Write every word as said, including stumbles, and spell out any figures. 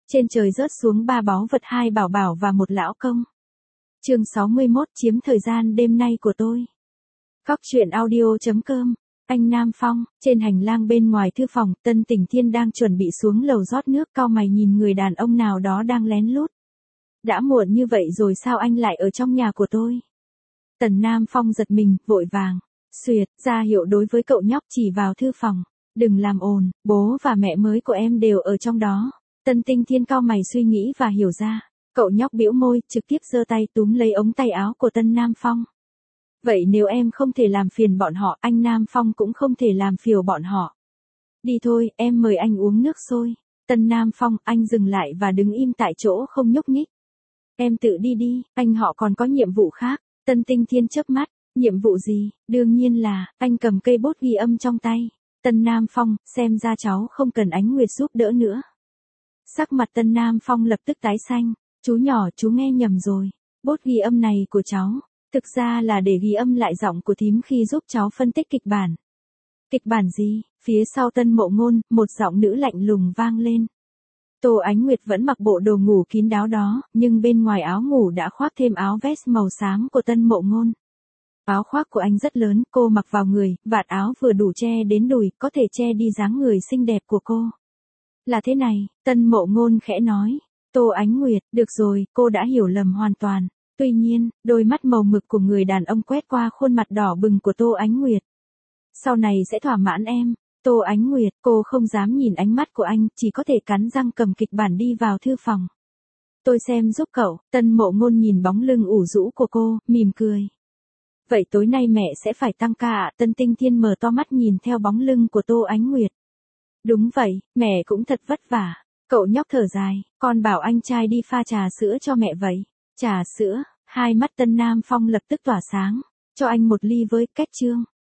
Trên trời rớt xuống ba báu vật, hai bảo bảo và một lão công. Chương sáu mươi mốt, chiếm thời gian đêm nay của tôi. Cóc truyện audio chấm com. Anh Nam Phong, trên hành lang bên ngoài thư phòng, Tân Tỉnh Thiên đang chuẩn bị xuống lầu rót nước, cau mày nhìn người đàn ông nào đó đang lén lút. Đã muộn như vậy rồi sao anh lại ở trong nhà của tôi? Tần Nam Phong giật mình, vội vàng. Xuyệt, ra hiệu đối với cậu nhóc, chỉ vào thư phòng. Đừng làm ồn, bố và mẹ mới của em đều ở trong đó. Tân Tinh Thiên cau mày suy nghĩ và hiểu ra. Cậu nhóc bĩu môi, trực tiếp giơ tay túm lấy ống tay áo của Tân Nam Phong. Vậy nếu em không thể làm phiền bọn họ, anh Nam Phong cũng không thể làm phiền bọn họ. Đi thôi, em mời anh uống nước sôi. Tân Nam Phong, anh dừng lại và đứng im tại chỗ không nhúc nhích. Em tự đi đi, anh họ còn có nhiệm vụ khác. Tân Tinh Thiên chớp mắt, nhiệm vụ gì? Đương nhiên là, anh cầm cây bút ghi âm trong tay. Tân Nam Phong, xem ra cháu không cần Ánh Nguyệt giúp đỡ nữa. Sắc mặt Tân Nam Phong lập tức tái xanh. Chú nhỏ, chú nghe nhầm rồi. Bút ghi âm này của cháu, thực ra là để ghi âm lại giọng của thím khi giúp cháu phân tích kịch bản. Kịch bản gì? Phía sau Tân Mộ Ngôn, một giọng nữ lạnh lùng vang lên. Tô Ánh Nguyệt vẫn mặc bộ đồ ngủ kín đáo đó, nhưng bên ngoài áo ngủ đã khoác thêm áo vest màu xám của Tân Mộ Ngôn. Áo khoác của anh rất lớn, cô mặc vào người, vạt áo vừa đủ che đến đùi, có thể che đi dáng người xinh đẹp của cô. Là thế này, Tân Mộ Ngôn khẽ nói. Tô Ánh Nguyệt, được rồi, cô đã hiểu lầm hoàn toàn. Tuy nhiên, đôi mắt màu mực của người đàn ông quét qua khuôn mặt đỏ bừng của Tô Ánh Nguyệt. Sau này sẽ thỏa mãn em. Tô Ánh Nguyệt, cô không dám nhìn ánh mắt của anh, chỉ có thể cắn răng cầm kịch bản đi vào thư phòng. Tôi xem giúp cậu. Tân Mộ Ngôn nhìn bóng lưng ủ rũ của cô, mỉm cười. Vậy tối nay mẹ sẽ phải tăng ca ạ? Tân Tinh Thiên mở to mắt nhìn theo bóng lưng của Tô Ánh Nguyệt. Đúng vậy, mẹ cũng thật vất vả. Cậu nhóc thở dài, con bảo anh trai đi pha trà sữa cho mẹ vậy. Trà sữa, hai mắt Tân Nam Phong lập tức tỏa sáng. Cho anh một ly với, cách chương.